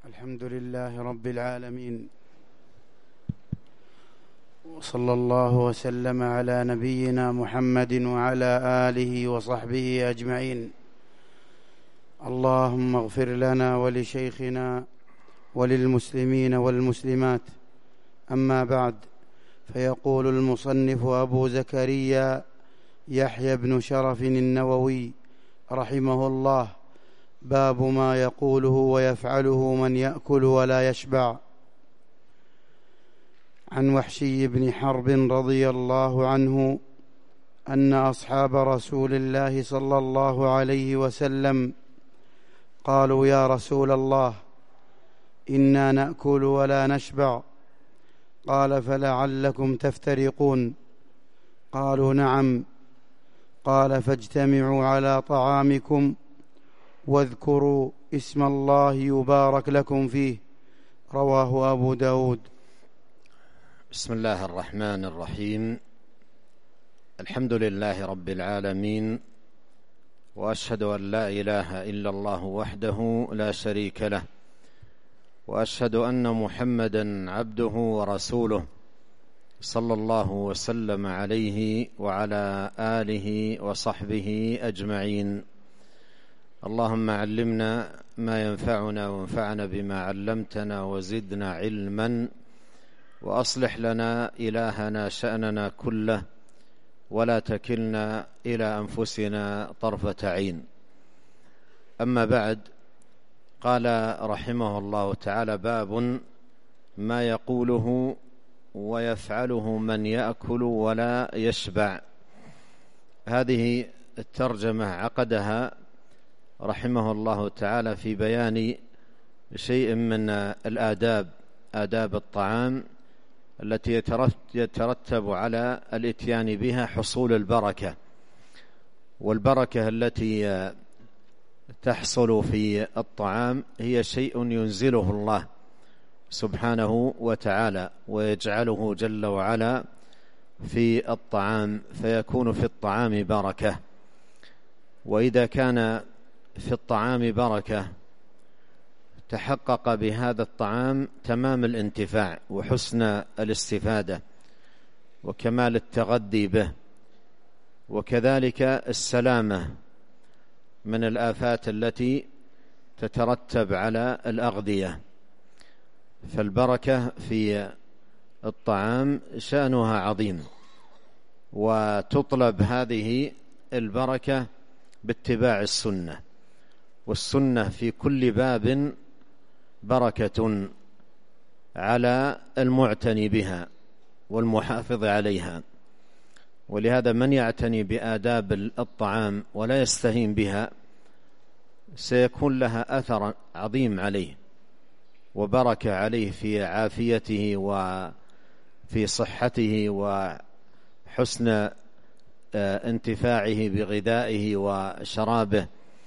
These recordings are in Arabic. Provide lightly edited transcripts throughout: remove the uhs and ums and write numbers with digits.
الحمد لله رب العالمين، وصلى الله وسلم على نبينا محمد وعلى آله وصحبه أجمعين. اللهم اغفر لنا ولشيخنا وللمسلمين والمسلمات. أما بعد، فيقول المصنف أبو زكريا يحيى بن شرف النووي رحمه الله: باب ما يقوله ويفعله من يأكل ولا يشبع. عن وحشي بن حرب رضي الله عنه أن أصحاب رسول الله صلى الله عليه وسلم قالوا: يا رسول الله، إنا نأكل ولا نشبع. قال: فلعلكم تفترقون. قالوا: نعم. قال: فاجتمعوا على طعامكم واذكروا اسم الله يبارك لكم فيه. رواه أبو داود. بسم الله الرحمن الرحيم. الحمد لله رب العالمين، وأشهد أن لا إله إلا الله وحده لا شريك له، وأشهد أن محمدًا عبده ورسوله، صلى الله وسلم عليه وعلى آله وصحبه أجمعين. اللهم علمنا ما ينفعنا وانفعنا بما علمتنا وزدنا علما، وأصلح لنا إلهنا شأننا كله، ولا تكلنا إلى أنفسنا طرفة عين. أما بعد، قال رحمه الله تعالى: باب ما يقوله ويفعله من يأكل ولا يشبع. هذه الترجمة عقدها رحمه الله تعالى في بيان شيء من آداب الطعام التي يترتب على الإتيان بها حصول البركة، والبركة التي تحصل في الطعام هي شيء ينزله الله سبحانه وتعالى ويجعله جل وعلا في الطعام، فيكون في الطعام بركة. وإذا كان في الطعام بركة تحقق بهذا الطعام تمام الانتفاع وحسن الاستفادة وكمال التغذي به، وكذلك السلامة من الآفات التي تترتب على الأغذية. فالبركة في الطعام شأنها عظيم، وتطلب هذه البركة باتباع السنة، والسنة في كل باب بركة على المعتني بها والمحافظ عليها. ولهذا من يعتني بآداب الطعام ولا يستهين بها سيكون لها أثر عظيم عليه وبركة عليه في عافيته وفي صحته وحسن انتفاعه بغذائه وشرابه.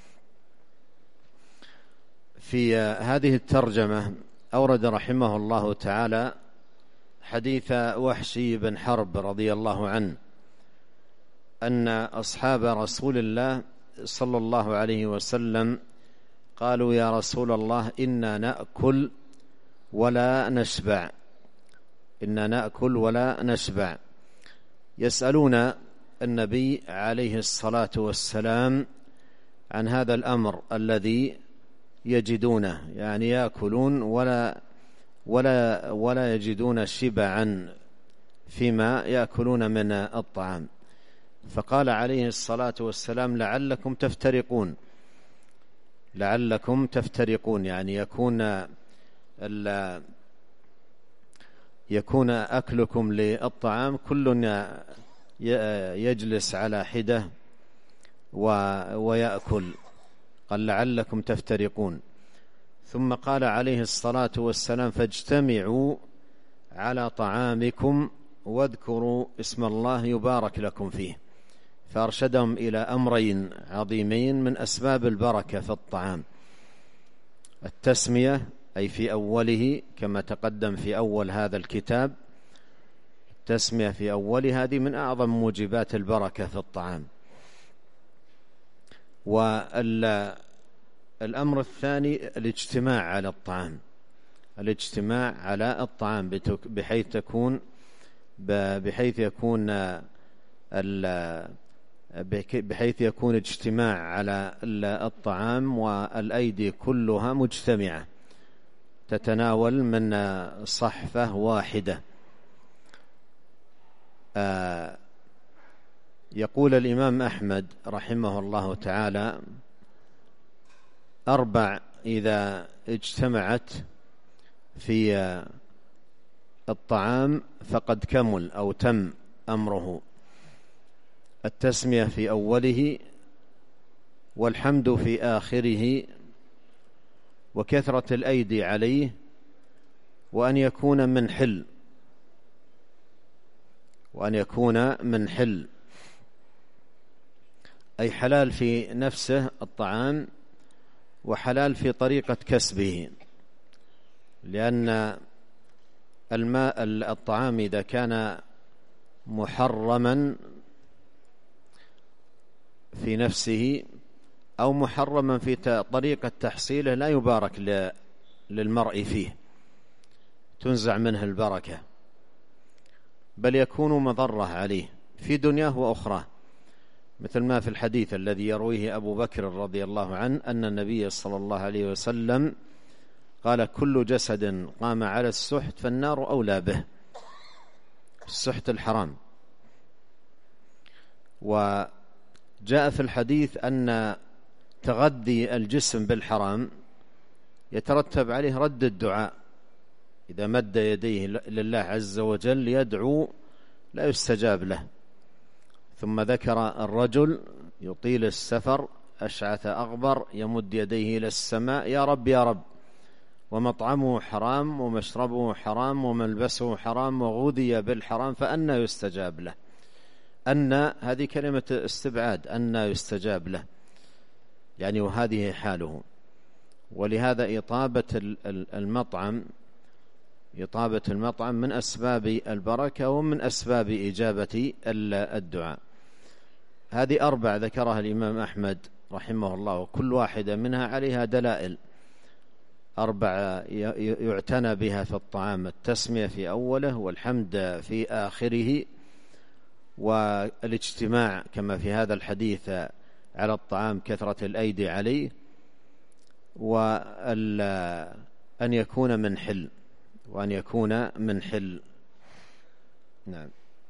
في هذه الترجمة أورد رحمه الله تعالى حديث وحشي بن حرب رضي الله عنه أن أصحاب رسول الله صلى الله عليه وسلم قالوا: يا رسول الله، إنا نأكل ولا نشبع. إنا نأكل ولا نشبع. يسألون النبي عليه الصلاة والسلام عن هذا الأمر الذي يجدونه، يعني يأكلون ولا يجدون شبعا فيما يأكلون من الطعام. فقال عليه الصلاة والسلام: لعلكم تفترقون. لعلكم تفترقون، يعني يكون أكلكم للطعام كل يجلس على حدة ويأكل. قال: لعلكم تفترقون. ثم قال عليه الصلاة والسلام: فاجتمعوا على طعامكم واذكروا اسم الله يبارك لكم فيه. فأرشدهم إلى أمرين عظيمين من أسباب البركة في الطعام: التسمية، أي في أوله كما تقدم في أول هذا الكتاب، التسمية في أول هذه من أعظم موجبات البركة في الطعام. والأمر الثاني الاجتماع على الطعام، الاجتماع على الطعام بحيث يكون اجتماع على الطعام والأيدي كلها مجتمعة تتناول من صحفة واحدة. يقول الإمام أحمد رحمه الله تعالى: 4 إذا اجتمعت في الطعام فقد كمل أو تم أمره: التسمية في أوله، والحمد في آخره، وكثرة الأيدي عليه، وأن يكون من حل أي حلال في نفسه الطعام وحلال في طريقة كسبه، لأن الطعام إذا كان محرما في نفسه أو محرما في طريقة تحصيله لا يبارك للمرء فيه، تنزع منه البركة، بل يكون مضرة عليه في دنياه وأخراه، مثل ما في الحديث الذي يرويه أبو بكر رضي الله عنه أن النبي صلى الله عليه وسلم قال: كل جسد قام على السحت فالنار أولى به، السحت الحرام. وجاء في الحديث أن تغذي الجسم بالحرام يترتب عليه رد الدعاء، إذا مد يديه لله عز وجل يدعو لا يستجاب له. ثم ذكر الرجل يطيل السفر أشعث أغبر يمد يديه إلى السماء: يا رب يا رب، ومطعمه حرام ومشربه حرام وملبسه حرام وغذي بالحرام فأنى يستجاب له. أن هذه كلمة استبعاد، أنى يستجاب له يعني، وهذه حاله. ولهذا إطابة المطعم من أسباب البركة ومن أسباب إجابة الدعاء. هذه 4 ذكرها الإمام أحمد رحمه الله، وكل واحدة منها عليها دلائل. 4 يعتنى بها في الطعام: التسمية في أوله، والحمد في آخره، والاجتماع كما في هذا الحديث على الطعام كثرة الأيدي عليه، وأن يكون من حل. نعم.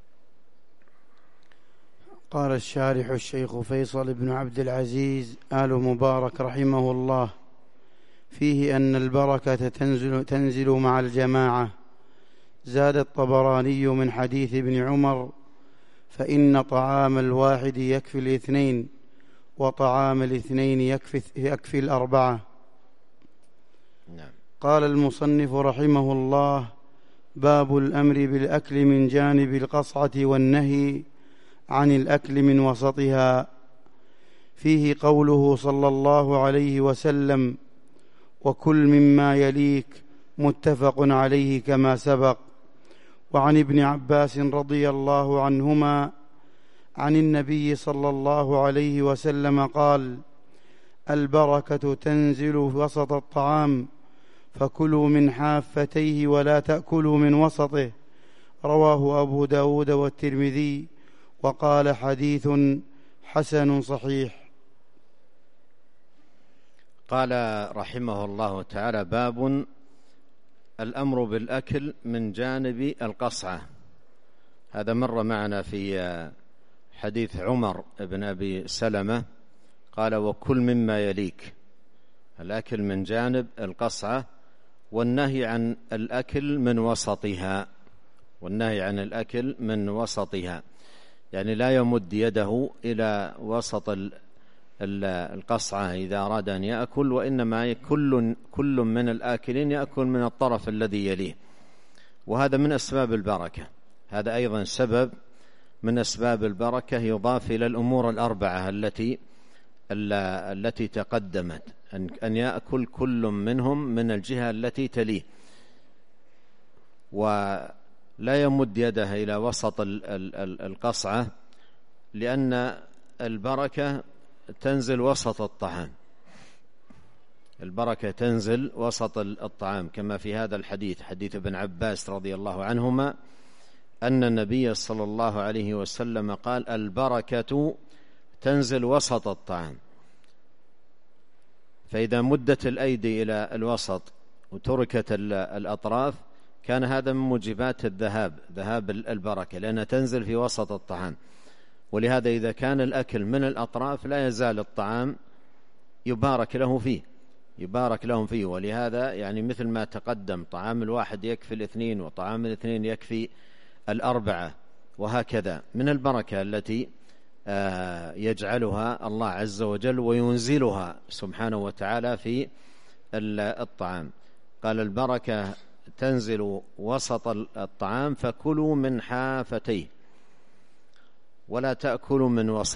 قال الشارح الشيخ فيصل بن عبد العزيز آل مبارك رحمه الله: فيه أن البركة تنزل مع الجماعة. زاد الطبراني من حديث ابن عمر: فإن طعام الواحد يكفي 2، وطعام 2 يكفي 4. نعم. قال المصنف رحمه الله: باب الأمر بالأكل من جانب القصعة والنهي عن الأكل من وسطها. فيه قوله صلى الله عليه وسلم: وكل مما يليك، متفق عليه كما سبق. وعن ابن عباس رضي الله عنهما عن النبي صلى الله عليه وسلم قال: البركة تنزل وسط الطعام، فكلوا من حافتيه ولا تأكلوا من وسطه. رواه أبو داود والترمذي، وقال: حديث حسن صحيح. قال رحمه الله تعالى: باب الأمر بالأكل من جانب القصعة. هذا مر معنا في حديث عمر بن أبي سلمة، قال: وكل مما يليك، الأكل من جانب القصعة، والنهي عن الأكل من وسطها، يعني لا يمد يده إلى وسط القصعة إذا أراد أن يأكل، وإنما كل من الآكلين يأكل من الطرف الذي يليه. وهذا من أسباب البركة، هذا أيضا سبب من أسباب البركة، يضاف إلى الأمور 4 التي تقدمت، أن يأكل كل منهم من الجهة التي تليه، ولا يمد يده إلى وسط القصعة، لأن البركة تنزل وسط الطعام، البركة تنزل وسط الطعام، كما في هذا الحديث، حديث ابن عباس رضي الله عنهما أن النبي صلى الله عليه وسلم قال: البركة تنزل وسط الطعام. فإذا مدت الأيدي إلى الوسط وتركت الأطراف كان هذا من موجبات ذهاب البركة، لأنها تنزل في وسط الطعام. ولهذا إذا كان الأكل من الأطراف لا يزال الطعام يبارك لهم فيه. ولهذا يعني مثل ما تقدم، طعام الواحد يكفي الاثنين، وطعام الاثنين يكفي الأربعة، وهكذا من البركة التي يجعلها الله عز وجل وينزلها سبحانه وتعالى في الطعام. قال: البركة تنزل وسط الطعام فكلوا من حافتيه ولا تأكلوا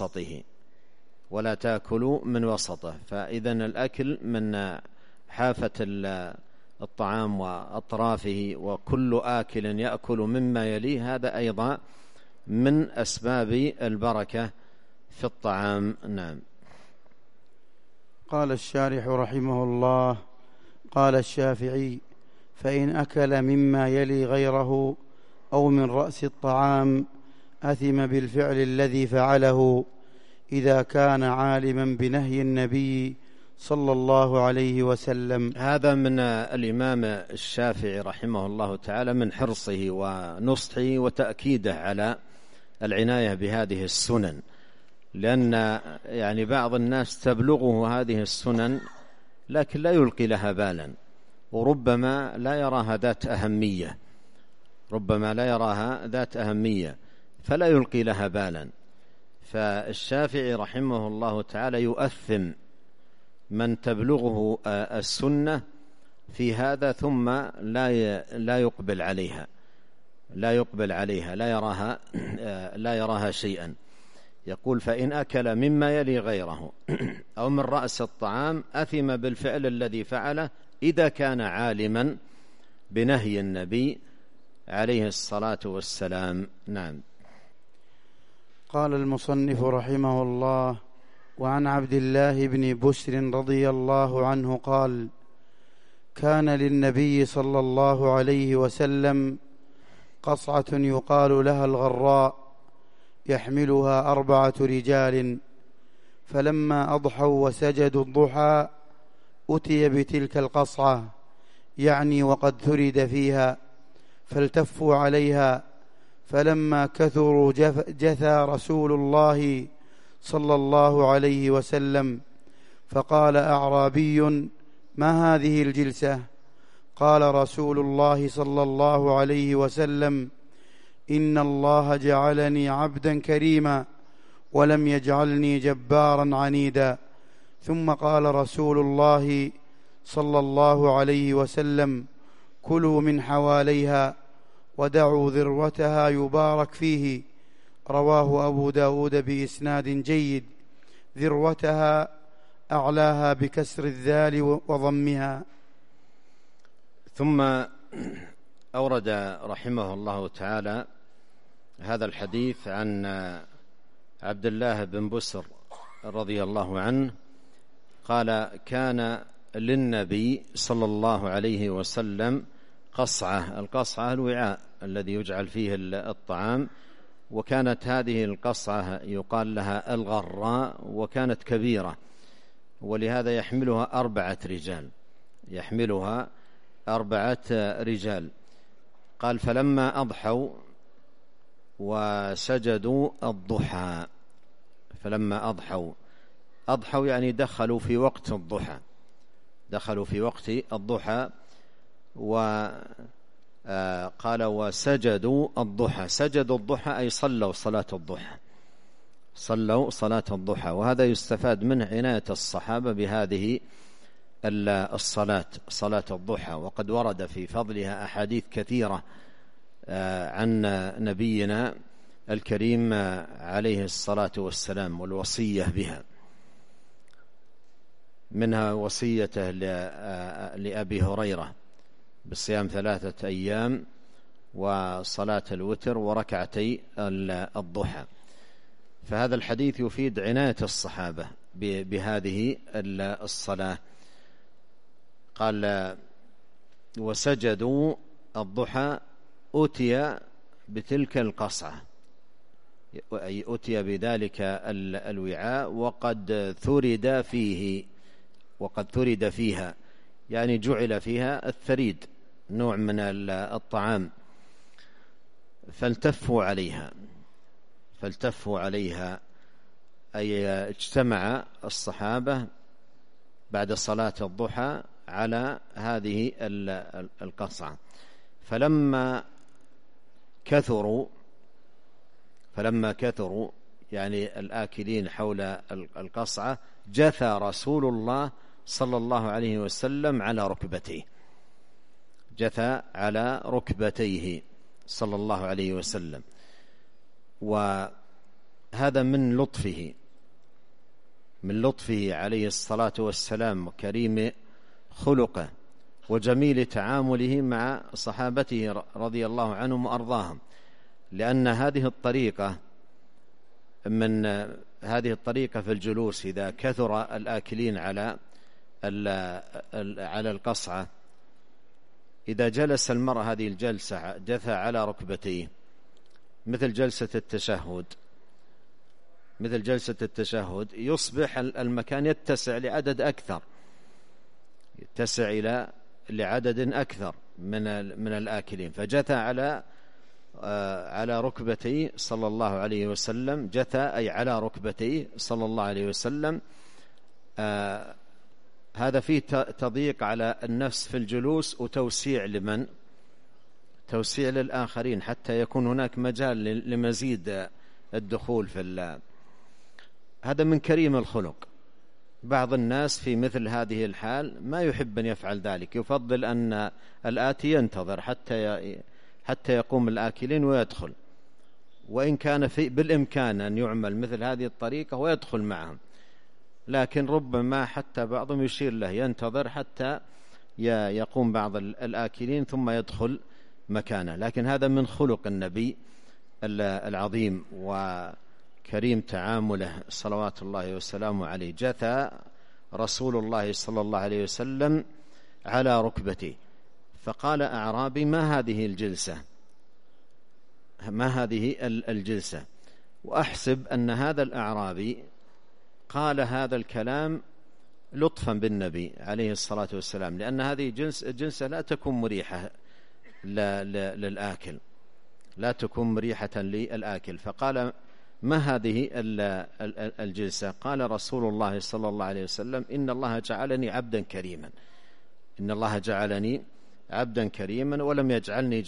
من وسطه. فإذن الأكل من حافة الطعام وأطرافه، وكل آكل يأكل مما يليه، هذا أيضا من أسباب البركة في الطعام. نعم. قال الشارح رحمه الله: قال الشافعي: فإن أكل مما يلي غيره أو من رأس الطعام أثم بالفعل الذي فعله إذا كان عالما بنهي النبي صلى الله عليه وسلم. هذا من الإمام الشافعي رحمه الله تعالى من حرصه ونصحه وتأكيده على العناية بهذه السنن، لأن يعني بعض الناس تبلغه هذه السنن لكن لا يلقي لها بالا، وربما لا يراها ذات أهمية فلا يلقي لها بالا. فالشافعي رحمه الله تعالى يؤثم من تبلغه السنة في هذا ثم لا يقبل عليها، لا يراها شيئا. يقول: فإن أكل مما يلي غيره أو من رأس الطعام أثم بالفعل الذي فعله إذا كان عالما بنهي النبي عليه الصلاة والسلام. نعم. قال المصنف رحمه الله: وعن عبد الله بن بسر رضي الله عنه قال: كان للنبي صلى الله عليه وسلم قصعة يقال لها الغراء يحملها 4 رجال، فلما أضحوا وسجدوا الضحى أتي بتلك القصعة، يعني وقد ثرد فيها، فالتفوا عليها، فلما كثروا جثى رسول الله صلى الله عليه وسلم، فقال أعرابي: ما هذه الجلسة؟ قال رسول الله صلى الله عليه وسلم: إن الله جعلني عبدا كريما ولم يجعلني جبارا عنيدا. ثم قال رسول الله صلى الله عليه وسلم: كلوا من حواليها ودعوا ذروتها يبارك فيه. رواه أبو داود بإسناد جيد. ذروتها أعلاها بكسر الذال وضمها. ثم أورد رحمه الله تعالى هذا الحديث عن عبد الله بن بسر رضي الله عنه قال: كان للنبي صلى الله عليه وسلم قصعة. القصعة الوعاء الذي يجعل فيه الطعام، وكانت هذه القصعة يقال لها الغراء، وكانت كبيرة، ولهذا يحملها 4 رجال. قال: فلما أضحوا وسجدوا الضحى. فلما أضحوا يعني دخلوا في وقت الضحى، وقال: وسجدوا الضحى. سجدوا الضحى أي صلوا صلاة الضحى. وهذا يستفاد منه عناية الصحابة بهذه صلاة الضحى، وقد ورد في فضلها أحاديث كثيرة عن نبينا الكريم عليه الصلاة والسلام والوصية بها، منها وصيته لأبي هريرة بصيام 3 أيام وصلاة الوتر وركعتي الضحى. فهذا الحديث يفيد عناية الصحابة بهذه الصلاة. قال وسجدوا الضحى أتي بتلك القصعة، أي أتي بذلك الوعاء وقد ثرد فيها، يعني جعل فيها الثريد، نوع من الطعام، فالتفوا عليها، أي اجتمع الصحابة بعد صلاة الضحى على هذه القصعة. فلما كثروا يعني الآكلين حول القصعة، جثى رسول الله صلى الله عليه وسلم على ركبتيه صلى الله عليه وسلم. وهذا من لطفه عليه الصلاة والسلام وكريم خلقه وجميل تعامله مع صحابته رضي الله عنهم وأرضاهم، لأن هذه الطريقة في الجلوس إذا كثر الآكلين على القصعة، إذا جلس المرء هذه الجلسة جثى على ركبتيه مثل جلسة التشهد، يصبح المكان يتسع لعدد أكثر من الآكلين، فجثى على ركبتيه صلى الله عليه وسلم، جثى أي على ركبتيه صلى الله عليه وسلم. هذا فيه تضييق على النفس في الجلوس وتوسيع توسيع للآخرين، حتى يكون هناك مجال لمزيد الدخول هذا من كريم الخلق. بعض الناس في مثل هذه الحال ما يحب أن يفعل ذلك، يفضل أن الآتي ينتظر حتى يقوم الآكلين ويدخل، وإن كان بالإمكان أن يعمل مثل هذه الطريقة ويدخل معهم، لكن ربما حتى بعضهم يشير له ينتظر حتى يقوم بعض الآكلين ثم يدخل مكانه. لكن هذا من خلق النبي العظيم وكريم تعامله صلوات الله وسلامه عليه. جثى رسول الله صلى الله عليه وسلم على ركبته، فقال أعرابي: ما هذه الجلسة؟ وأحسب أن هذا الأعرابي قال هذا الكلام لطفا بالنبي عليه الصلاة والسلام، لأن هذه جلسة لا تكون مريحة للآكل، لا تكون مريحة للآكل. فقال: ما هذه الجلسة؟ قال رسول الله صلى الله عليه وسلم: إن الله جعلني عبدا كريما ولم يجعلني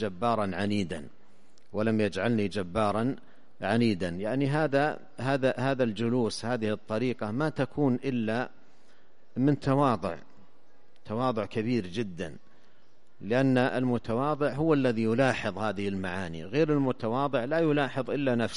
جبارا عنيدا. يعني هذا الجلوس، هذه الطريقة ما تكون إلا من تواضع كبير جدا، لأن المتواضع هو الذي يلاحظ هذه المعاني، غير المتواضع لا يلاحظ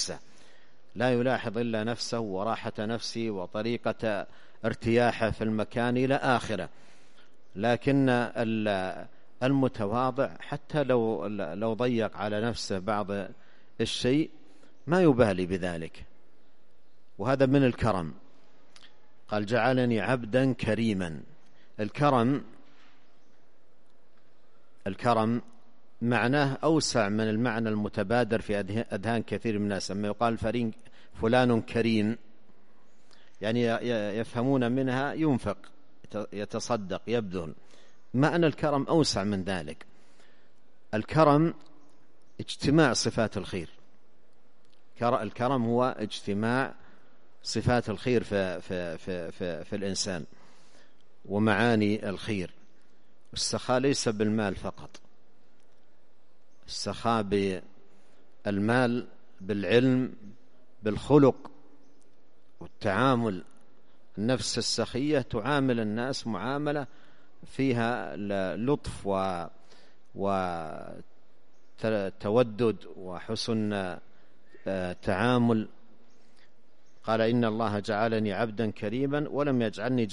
إلا نفسه وراحة نفسه وطريقة ارتياحه في المكان إلى آخره. لكن المتواضع حتى لو ضيق على نفسه بعض الشيء ما يبالي بذلك، وهذا من الكرم. قال: جعلني عبدا كريما. الكرم معناه أوسع من المعنى المتبادر في أذهان كثير من الناس. لما يقال فلان كريم، يعني يفهمون منها ينفق، يتصدق، يبذل. معنى الكرم أوسع من ذلك. الكرم اجتماع صفات الخير. الكرم هو اجتماع صفات الخير في الإنسان ومعاني الخير. السخاء ليس بالمال فقط، السخاء بالمال، بالعلم، بالخلق والتعامل. النفس السخية تعامل الناس معاملة فيها لطف وتودد وحسن تعامل. قال: إن الله جعلني عبدا كريما ولم يجعلني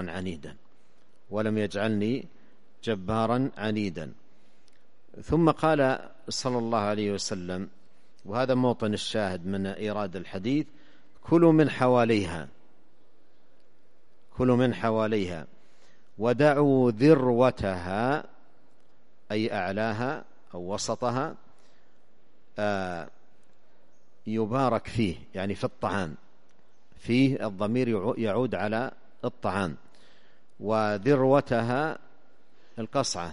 جبارا عنيدا. ثم قال صلى الله عليه وسلم، وهذا موطن الشاهد من إيراد الحديث: كلوا من حواليها. ودعوا ذروتها أي أعلاها أو وسطها يبارك فيه، يعني في الطعام، فيه الضمير يعود على الطعام، وذروتها القصعة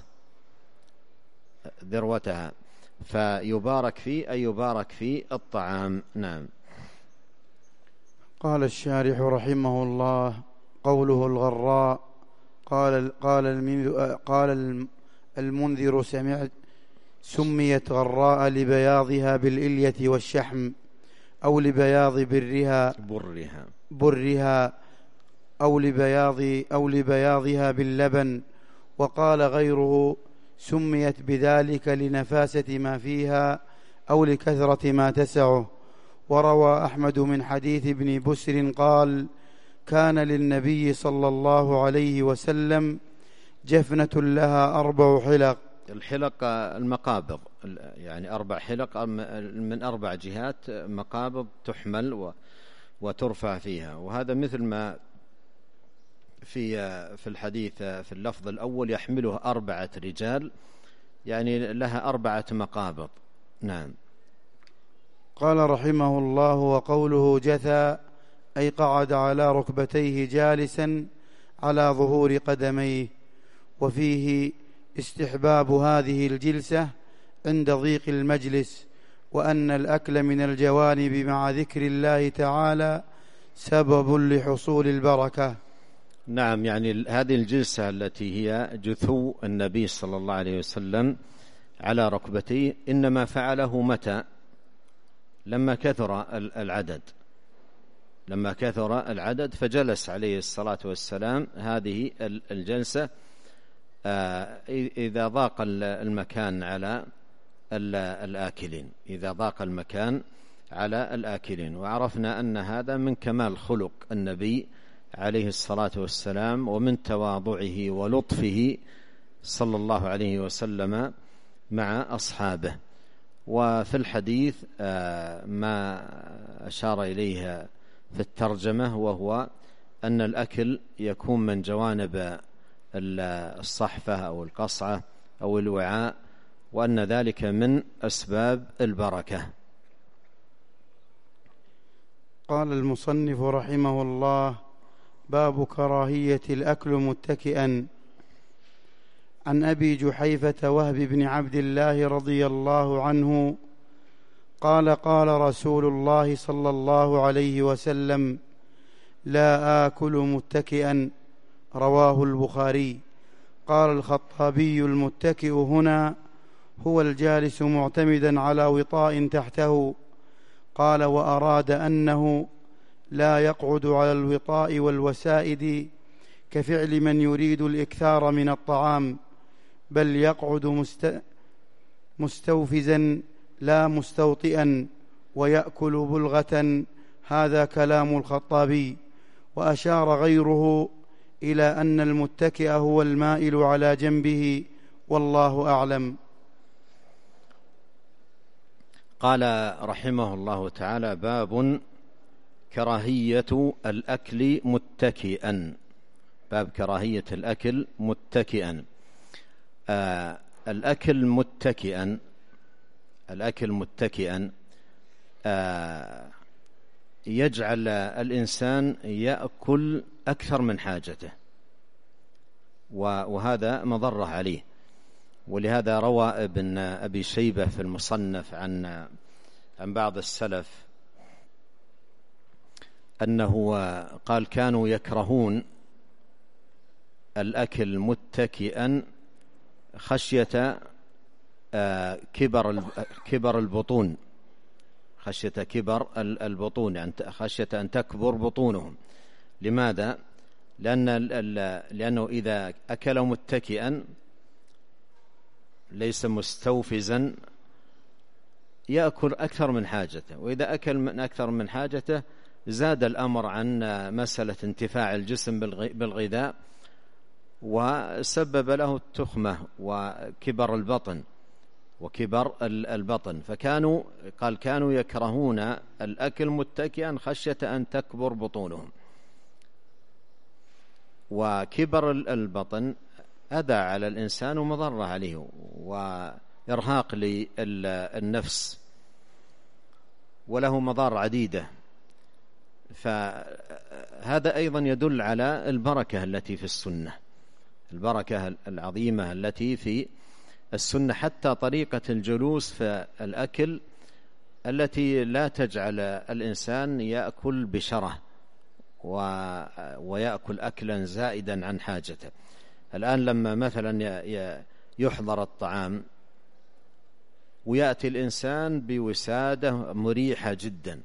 ذروتها، فيبارك فيه أي يبارك في الطعام. نعم. قال الشارح رحمه الله: قوله الغراء، قال المنذر سميت غراء لبياضها بالإلية والشحم، أو لبياض برها أو لبياضها باللبن. وقال غيره: سميت بذلك لنفاسة ما فيها أو لكثرة ما تسعه. وروى أحمد من حديث ابن بسر قال: كان للنبي صلى الله عليه وسلم جفنة لها 4 حلق. الحلق المقابض، يعني 4 حلق من 4 جهات، مقابض تحمل وترفع فيها. وهذا مثل ما في الحديث في اللفظ الأول: يحمله 4 رجال، يعني لها 4 مقابض. نعم. قال رحمه الله: وقوله جثى أي قعد على ركبتيه جالسا على ظهور قدميه. وفيه استحباب هذه الجلسة عند ضيق المجلس، وأن الأكل من الجوانب مع ذكر الله تعالى سبب لحصول البركة. نعم، يعني هذه الجلسة التي هي جثو النبي صلى الله عليه وسلم على ركبتيه إنما فعله متى؟ لما كثر العدد فجلس عليه الصلاة والسلام هذه الجلسة إذا ضاق المكان على الآكلين. وعرفنا أن هذا من كمال خلق النبي عليه الصلاة والسلام، ومن تواضعه ولطفه صلى الله عليه وسلم مع أصحابه. وفي الحديث ما أشار إليه في الترجمة، وهو أن الأكل يكون من جوانب الصحفة أو القصعة أو الوعاء، وأن ذلك من أسباب البركة. قال المصنف رحمه الله: باب كراهية الأكل متكئا. عن أبي جحيفة وهب بن عبد الله رضي الله عنه قال: قال رسول الله صلى الله عليه وسلم: لا آكل متكئا. رواه البخاري. قال الخطابي: المتكئ هنا هو الجالس معتمدا على وطاء تحته. قال: وأراد أنه لا يقعد على الوطاء والوسائد كفعل من يريد الإكثار من الطعام، بل يقعد مستوفزا لا مستوطئا، ويأكل بلغة. هذا كلام الخطابي. وأشار غيره إلى أن المتكئ هو المائل على جنبه، والله أعلم. قال رحمه الله تعالى: باب كراهية الأكل متكئا. باب كراهية الأكل متكئا. الأكل متكئا يجعل الإنسان يأكل أكثر من حاجته، وهذا مضرة عليه. ولهذا روى ابن أبي شيبة في المصنف عن بعض السلف أنه قال: كانوا يكرهون الأكل متكئا خشية كبر البطون، يعني خشية أن تكبر بطونهم. لماذا؟ لأنه إذا أكل متكئا ليس مستوفزا يأكل أكثر من حاجته، وإذا أكل من أكثر من حاجته زاد الأمر عن مسألة انتفاع الجسم بالغذاء، وسبب له التخمة وكبر البطن. كانوا يكرهون الأكل متكئا خشية أن تكبر بطونهم. وكبر البطن أذى على الإنسان ومضرة عليه وإرهاق للنفس وله مضار عديدة. فهذا أيضا يدل على البركة التي في السنة، البركة العظيمة التي في السنة، حتى طريقة الجلوس في الأكل التي لا تجعل الإنسان يأكل بشره ويأكل أكلا زائدا عن حاجته. الآن لما مثلا يحضر الطعام ويأتي الإنسان بوسادة مريحة جدا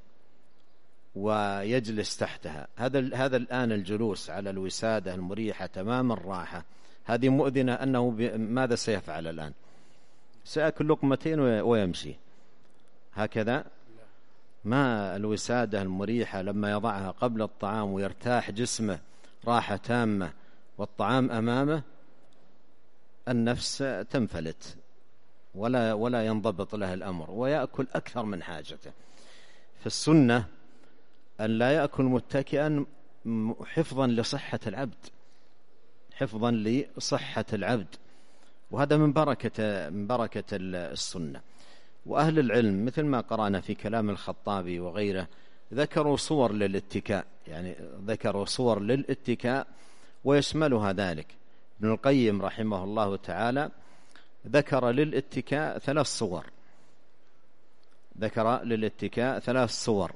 ويجلس تحتها، هذا الآن الجلوس على الوسادة المريحة تمام الراحة هذه مؤذنة، أنه ماذا سيفعل الآن؟ سيأكل لقمتين ويمشي هكذا. ما الوسادة المريحة لما يضعها قبل الطعام ويرتاح جسمه راحة تامة والطعام أمامه، النفس تنفلت ولا ينضبط له الأمر ويأكل أكثر من حاجته. في السنة أن لا يأكل متكئا حفظا لصحة العبد، حفظا لصحة العبد، وهذا من بركة السنة. وأهل العلم مثل ما قرأنا في كلام الخطابي وغيره ذكروا صور للاتكاء، يعني ذكروا صور للاتكاء ويشملها ذلك. ابن القيم رحمه الله تعالى ذكر للاتكاء 3 صور، ذكر للاتكاء 3 صور.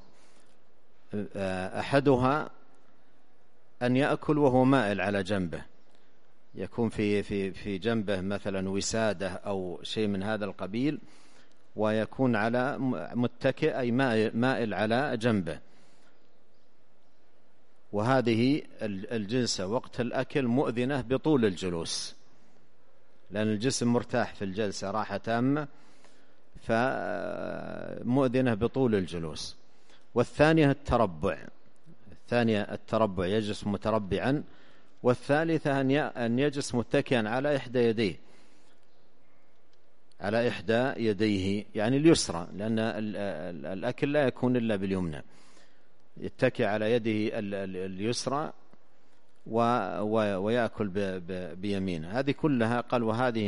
أحدها أن يأكل وهو مائل على جنبه، يكون في جنبه مثلا وسادة أو شيء من هذا القبيل، ويكون على متكئ أي مائل على جنبه. وهذه الجلسة وقت الأكل مؤذنة بطول الجلوس، لأن الجسم مرتاح في الجلسة راحة تامة، فمؤذنة بطول الجلوس. والثانية التربع، يجلس متربعا. والثالثة أن يجلس متكئا على إحدى يديه يعني اليسرى، لأن الأكل لا يكون إلا باليمنى، يتكئ على يده اليسرى ويأكل بيمينه. هذه كلها قال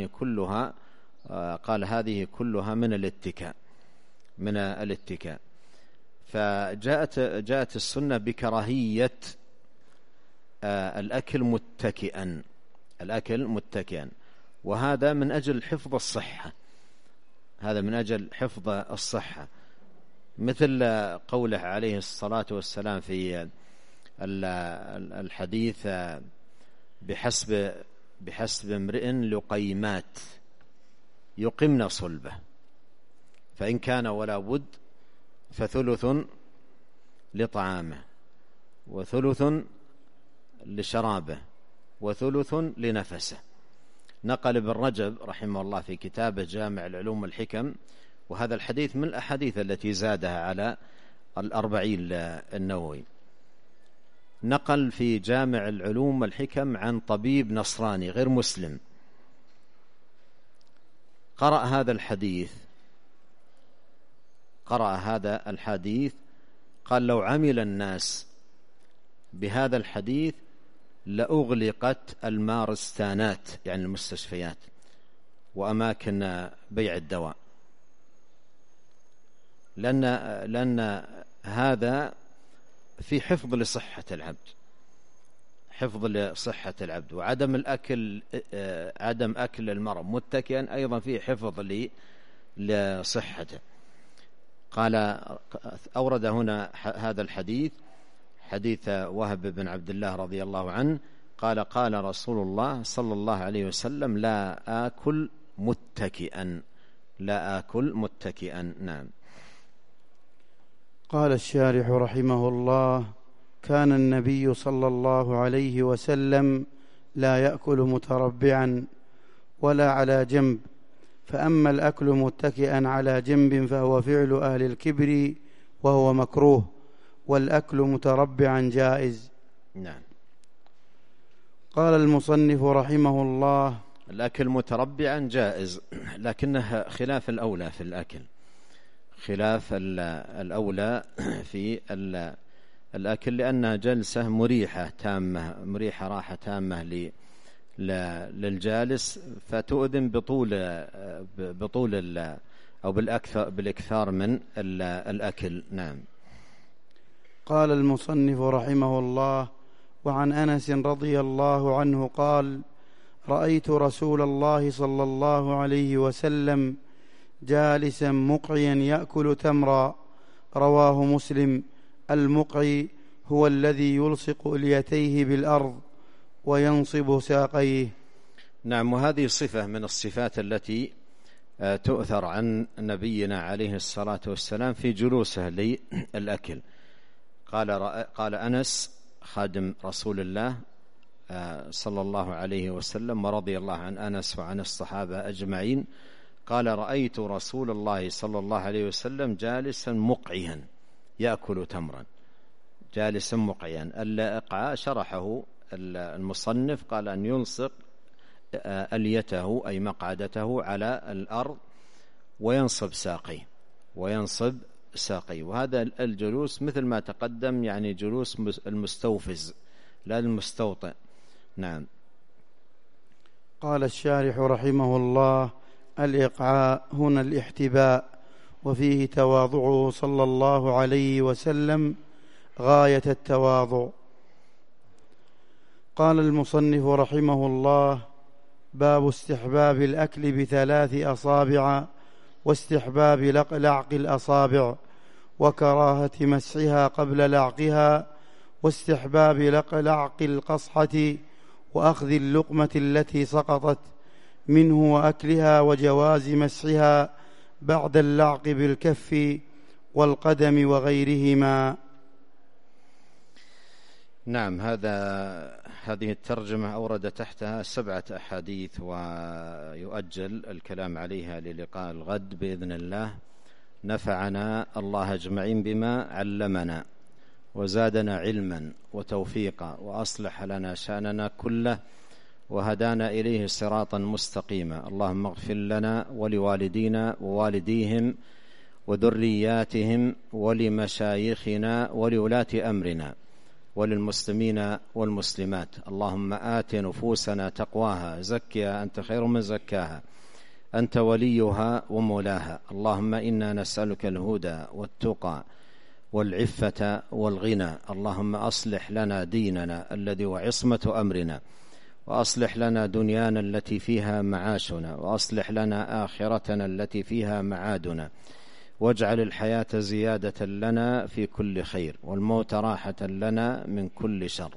هذه كلها من الاتكاء. فجاءت السنة بكراهية الأكل متكئا، وهذا من أجل حفظ الصحة، مثل قوله عليه الصلاة والسلام في الحديث بحسب امرئ لقيمات يقمن صلبه، فإن كان ولا بد فثلث لطعامه وثلث لشرابه وثلث لنفسه. نقل ابن رجب رحمه الله في كتابه جامع العلوم والحكم، وهذا الحديث من الأحاديث التي زادها على 40 النووي. نقل في جامع العلوم والحكم عن طبيب نصراني غير مسلم قرأ هذا الحديث، قال لو عمل الناس بهذا الحديث لأغلقت المارستانات يعني المستشفيات وأماكن بيع الدواء، لأن هذا في حفظ لصحة العبد، وعدم عدم أكل المرء متكئا أيضا فيه حفظ لصحته. قال أورد هنا هذا الحديث، حديث وهب بن عبد الله رضي الله عنه، قال رسول الله صلى الله عليه وسلم لا آكل متكئا. نعم. قال الشارح رحمه الله: كان النبي صلى الله عليه وسلم لا يأكل متربعا ولا على جنب، فأما الأكل متكئا على جنب فهو فعل أهل الكبر وهو مكروه، والأكل متربعا جائز. نعم. قال المصنف رحمه الله: الأكل متربعا جائز، لكنه خلاف الأولى في الأكل، خلاف الأولى في الأكل لأنها جلسة مريحة تامة، مريحة راحة تامة للجالس، فتؤذن بطول أو بالإكثار من الأكل. نعم. قال المصنف رحمه الله: وعن أنس رضي الله عنه قال: رأيت رسول الله صلى الله عليه وسلم جالسا مقعيا يأكل تمرا. رواه مسلم. المقعي هو الذي يلصق إليتيه بالأرض وينصب ساقيه. نعم. وهذه صفة من الصفات التي تؤثر عن نبينا عليه الصلاة والسلام في جلوسه للأكل. قال أنس خادم رسول الله صلى الله عليه وسلم، ورضي الله عن أنس وعن الصحابة أجمعين، قال: رأيت رسول الله صلى الله عليه وسلم جالسا مقعيا يأكل تمرا. جالسا مقعيا، الإقعاء شرحه المصنف، قال أن يلصق أليته أي مقعدته على الأرض وينصب ساقيه. وهذا الجلوس مثل ما تقدم يعني جلوس المستوفز لا المستوطئ. نعم. قال الشارح رحمه الله: الإقعاء هنا الاحتباء، وفيه تواضعه صلى الله عليه وسلم غاية التواضع. قال المصنف رحمه الله: باب استحباب الأكل بثلاث أصابع، واستحباب لعق الأصابع، وكراهة مسحها قبل لعقها، واستحباب لعق القصحة، وأخذ اللقمة التي سقطت منه وأكلها، وجواز مسحها بعد اللعق بالكف والقدم وغيرهما. نعم. هذه الترجمة أورد تحتها 7 أحاديث، ويؤجل الكلام عليها للقاء الغد بإذن الله. نفعنا الله أجمعين بما علمنا، وزادنا علما وتوفيقا، وأصلح لنا شأننا كله، وهدانا إليه صراطا مستقيما. اللهم اغفر لنا ولوالدينا ووالديهم وذرياتهم ولمشايخنا ولولاة أمرنا وللمسلمين والمسلمات. اللهم آت نفوسنا تقواها، زكها أنت خير من زكاها، أنت وليها ومولاها. اللهم إنا نسألك الهدى والتقى والعفة والغنى. اللهم أصلح لنا ديننا الذي هو عصمة أمرنا، وأصلح لنا دنيانا التي فيها معاشنا، وأصلح لنا آخرتنا التي فيها معادنا، واجعل الحياة زيادة لنا في كل خير، والموت راحة لنا من كل شر.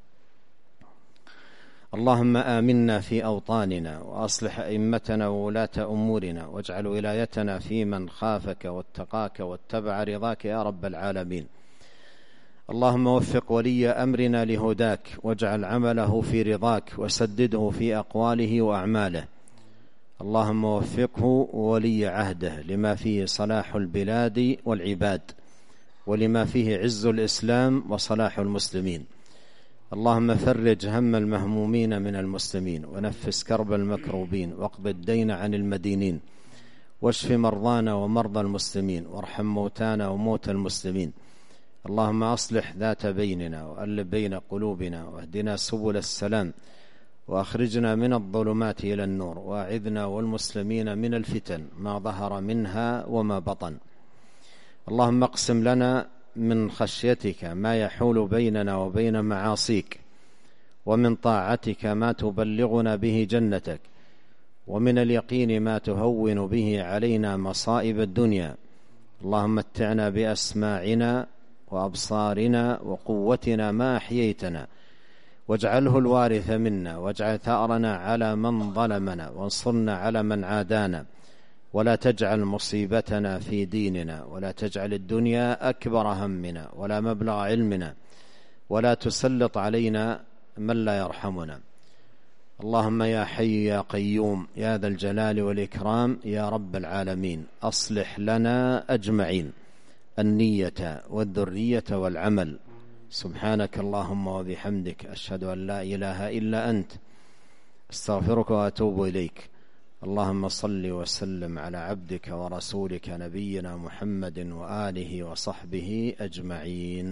اللهم آمنا في أوطاننا، وأصلح أئمتنا وولاة أمورنا، واجعل ولايتنا في من خافك واتقاك واتبع رضاك يا رب العالمين. اللهم وفق ولي أمرنا لهداك، واجعل عمله في رضاك، وسدده في أقواله وأعماله. اللهم وفقه ولي عهده لما فيه صلاح البلاد والعباد، ولما فيه عز الإسلام وصلاح المسلمين. اللهم فرج هم المهمومين من المسلمين، ونفس كرب المكروبين، واقض الدين عن المدينين، واشف مرضانا ومرضى المسلمين، وارحم موتانا وموتى المسلمين. اللهم أصلح ذات بيننا، وألف بين قلوبنا، واهدنا سبل السلام، وأخرجنا من الظلمات إلى النور، وأعذنا والمسلمين من الفتن ما ظهر منها وما بطن. اللهم اقسم لنا من خشيتك ما يحول بيننا وبين معاصيك، ومن طاعتك ما تبلغنا به جنتك، ومن اليقين ما تهون به علينا مصائب الدنيا. اللهم متعنا بأسماعنا وأبصارنا وقوتنا ما أحييتنا، واجعله الوارث منا، واجعل ثأرنا على من ظلمنا، وانصرنا على من عادانا، ولا تجعل مصيبتنا في ديننا، ولا تجعل الدنيا أكبر همنا ولا مبلغ علمنا، ولا تسلط علينا من لا يرحمنا. اللهم يا حي يا قيوم يا ذا الجلال والإكرام يا رب العالمين، أصلح لنا أجمعين النية والذرية والعمل. سبحانك اللهم وبحمدك، أشهد أن لا إله إلا أنت، استغفرك وأتوب إليك. اللهم صل وسلم على عبدك ورسولك نبينا محمد وآله وصحبه أجمعين.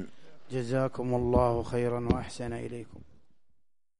جزاكم الله خيرا وأحسن إليكم.